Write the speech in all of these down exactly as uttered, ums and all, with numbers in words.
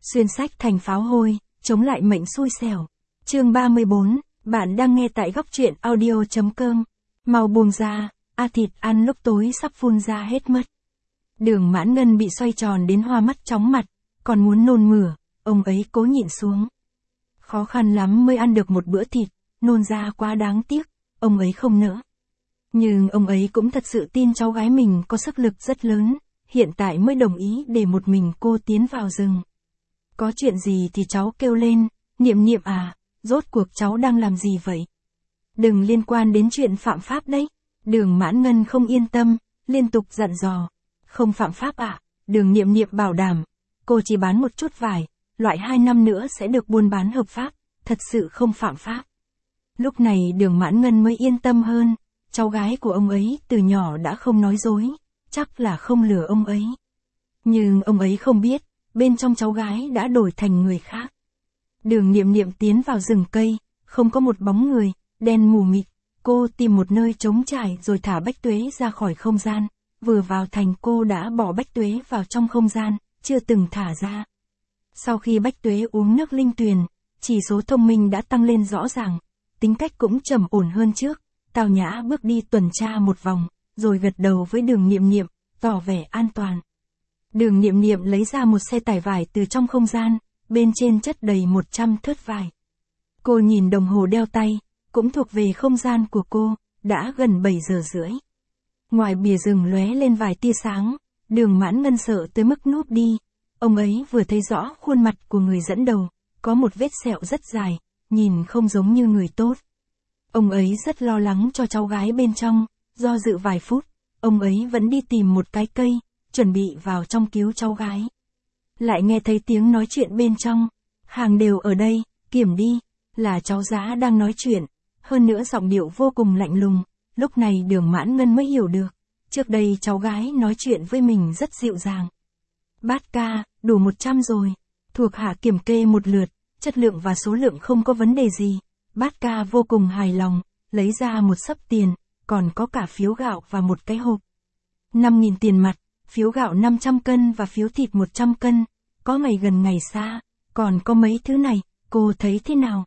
xuyên sách thành pháo hôi, chống lại mệnh xui xẻo. Chương ba mươi bốn, bạn đang nghe tại góc truyện audio chấm com. Mau buông ra, a thịt ăn lúc tối sắp phun ra hết mất. Đường Mãn Ngân bị xoay tròn đến hoa mắt chóng mặt, còn muốn nôn mửa, ông ấy cố nhịn xuống. Khó khăn lắm mới ăn được một bữa thịt, nôn ra quá đáng tiếc, ông ấy không nỡ. Nhưng ông ấy cũng thật sự tin cháu gái mình có sức lực rất lớn, hiện tại mới đồng ý để một mình cô tiến vào rừng. Có chuyện gì thì cháu kêu lên, Niệm Niệm à, rốt cuộc cháu đang làm gì vậy? Đừng liên quan đến chuyện phạm pháp đấy. Đường Mãn Ngân không yên tâm, liên tục dặn dò. Không phạm pháp ạ, à? Đường Niệm Niệm bảo đảm, cô chỉ bán một chút vải, loại hai năm nữa sẽ được buôn bán hợp pháp, thật sự không phạm pháp. Lúc này Đường Mãn Ngân mới yên tâm hơn, cháu gái của ông ấy từ nhỏ đã không nói dối, chắc là không lừa ông ấy. Nhưng ông ấy không biết, bên trong cháu gái đã đổi thành người khác. Đường Niệm Niệm tiến vào rừng cây, không có một bóng người, đen mù mịt, cô tìm một nơi trống trải rồi thả Bách Tuế ra khỏi không gian, vừa vào thành cô đã bỏ Bách Tuế vào trong không gian, chưa từng thả ra. Sau khi Bách Tuế uống nước linh tuyền, chỉ số thông minh đã tăng lên rõ ràng, tính cách cũng trầm ổn hơn trước, tao nhã bước đi tuần tra một vòng, rồi gật đầu với Đường Niệm Niệm, tỏ vẻ an toàn. Đường Niệm Niệm lấy ra một xe tải vải từ trong không gian, bên trên chất đầy một trăm thớt vải. Cô nhìn đồng hồ đeo tay, cũng thuộc về không gian của cô, đã gần bảy giờ rưỡi. Ngoài bìa rừng lóe lên vài tia sáng, Đường Mãn Ngân sợ tới mức núp đi. Ông ấy vừa thấy rõ khuôn mặt của người dẫn đầu, có một vết sẹo rất dài, nhìn không giống như người tốt. Ông ấy rất lo lắng cho cháu gái bên trong, do dự vài phút, ông ấy vẫn đi tìm một cái cây, chuẩn bị vào trong cứu cháu gái. Lại nghe thấy tiếng nói chuyện bên trong, hàng đều ở đây, kiểm đi, là cháu Giá đang nói chuyện, hơn nữa giọng điệu vô cùng lạnh lùng. Lúc này Đường Mãn Ngân mới hiểu được, trước đây cháu gái nói chuyện với mình rất dịu dàng. Bát ca, đủ một trăm rồi, thuộc hạ kiểm kê một lượt, chất lượng và số lượng không có vấn đề gì. Bát ca vô cùng hài lòng, lấy ra một xấp tiền, còn có cả phiếu gạo và một cái hộp. năm nghìn tiền mặt, phiếu gạo năm trăm cân và phiếu thịt một trăm cân, có ngày gần ngày xa, còn có mấy thứ này, cô thấy thế nào?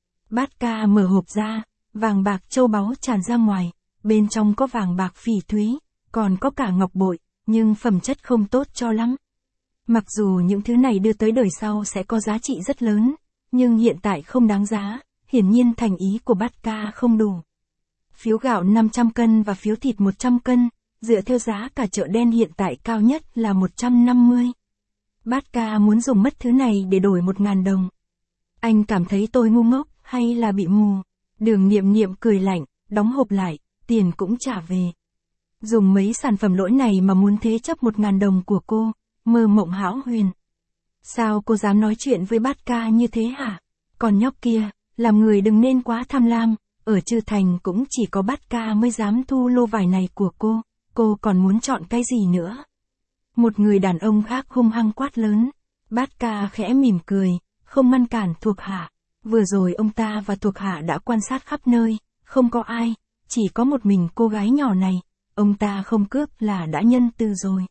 Bát ca mở hộp ra, vàng bạc châu báu tràn ra ngoài, bên trong có vàng bạc phỉ thúy, còn có cả ngọc bội, nhưng phẩm chất không tốt cho lắm. Mặc dù những thứ này đưa tới đời sau sẽ có giá trị rất lớn, nhưng hiện tại không đáng giá, hiển nhiên thành ý của Bát ca không đủ. Phiếu gạo năm trăm cân và phiếu thịt một trăm cân, dựa theo giá cả chợ đen hiện tại cao nhất là một trăm năm mươi. Bát ca muốn dùng mất thứ này để đổi một ngàn đồng. Anh cảm thấy tôi ngu ngốc, hay là bị mù? Đường Niệm Niệm cười lạnh, đóng hộp lại, tiền cũng trả về. Dùng mấy sản phẩm lỗi này mà muốn thế chấp một ngàn đồng của cô, mơ mộng hão huyền. Sao cô dám nói chuyện với Bát ca như thế hả? Còn nhóc kia, làm người đừng nên quá tham lam, ở Trư Thành cũng chỉ có Bát ca mới dám thu lô vải này của cô, cô còn muốn chọn cái gì nữa? Một người đàn ông khác hung hăng quát lớn. Bát ca khẽ mỉm cười, không ngăn cản thuộc hạ. Vừa rồi ông ta và thuộc hạ đã quan sát khắp nơi, không có ai, chỉ có một mình cô gái nhỏ này, ông ta không cướp là đã nhân từ rồi.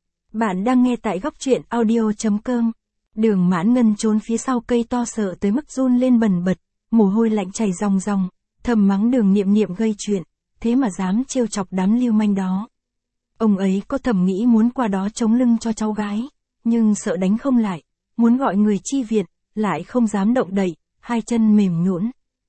Bạn đang nghe tại góc truyện audio chấm com. Đường Mãn Ngân trốn phía sau cây to sợ tới mức run lên bần bật, mồ hôi lạnh chảy ròng ròng, thầm mắng Đường Niệm Niệm gây chuyện, thế mà dám trêu chọc đám lưu manh đó. Ông ấy có thầm nghĩ muốn qua đó chống lưng cho cháu gái, nhưng sợ đánh không lại, muốn gọi người chi viện, lại không dám động đậy, hai chân mềm nhũn.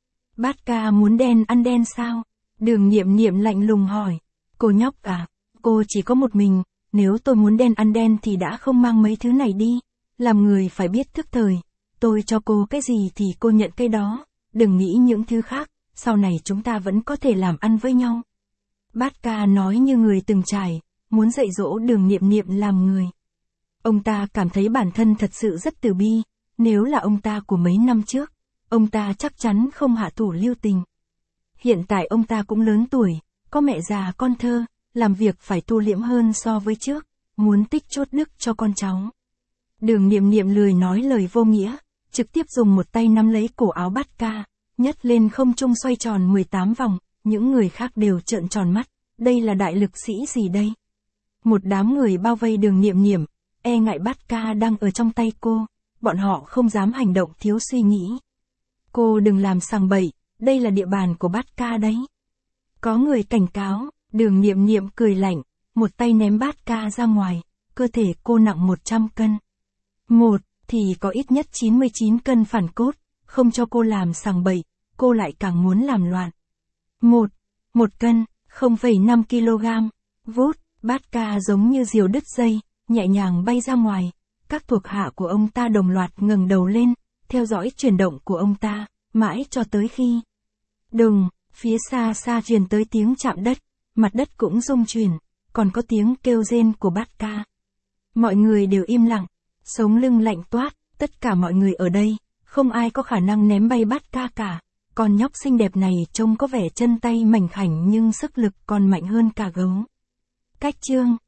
Bát ca muốn đen ăn đen sao? Đường Niệm Niệm lạnh lùng hỏi. Cô nhóc à, cô chỉ có một mình, nếu tôi muốn đen ăn đen thì đã không mang mấy thứ này đi. Làm người phải biết thức thời, tôi cho cô cái gì thì cô nhận cái đó, đừng nghĩ những thứ khác, sau này chúng ta vẫn có thể làm ăn với nhau. Bát ca nói như người từng trải, muốn dạy dỗ Đường Niệm Niệm làm người. Ông ta cảm thấy bản thân thật sự rất từ bi, nếu là ông ta của mấy năm trước, ông ta chắc chắn không hạ thủ lưu tình. Hiện tại ông ta cũng lớn tuổi, có mẹ già con thơ, làm việc phải tu liễm hơn so với trước, muốn tích chốt đức cho con cháu. Đường Niệm Niệm lười nói lời vô nghĩa, trực tiếp dùng một tay nắm lấy cổ áo Bát ca, nhấc lên không trung xoay tròn mười tám vòng, những người khác đều trợn tròn mắt, đây là đại lực sĩ gì đây? Một đám người bao vây Đường Niệm Niệm, e ngại Bát ca đang ở trong tay cô, bọn họ không dám hành động thiếu suy nghĩ. Cô đừng làm sằng bậy, đây là địa bàn của bát ca đấy. Có người cảnh cáo, Đường Niệm Niệm cười lạnh, một tay ném bát ca ra ngoài, cơ thể cô nặng một trăm cân. Một, thì có ít nhất chín mươi chín cân phản cốt, không cho cô làm sằng bậy, cô lại càng muốn làm loạn. Một, một cân, không phẩy năm ki lô gam, vút, bát ca giống như diều đứt dây, nhẹ nhàng bay ra ngoài. Các thuộc hạ của ông ta đồng loạt ngẩng đầu lên, theo dõi chuyển động của ông ta, mãi cho tới khi đùng, phía xa xa truyền tới tiếng chạm đất, mặt đất cũng rung chuyển, còn có tiếng kêu rên của bát ca. Mọi người đều im lặng, sống lưng lạnh toát, tất cả mọi người ở đây, không ai có khả năng ném bay bát ca cả. Con nhóc xinh đẹp này trông có vẻ chân tay mảnh khảnh nhưng sức lực còn mạnh hơn cả gấu. Cách chương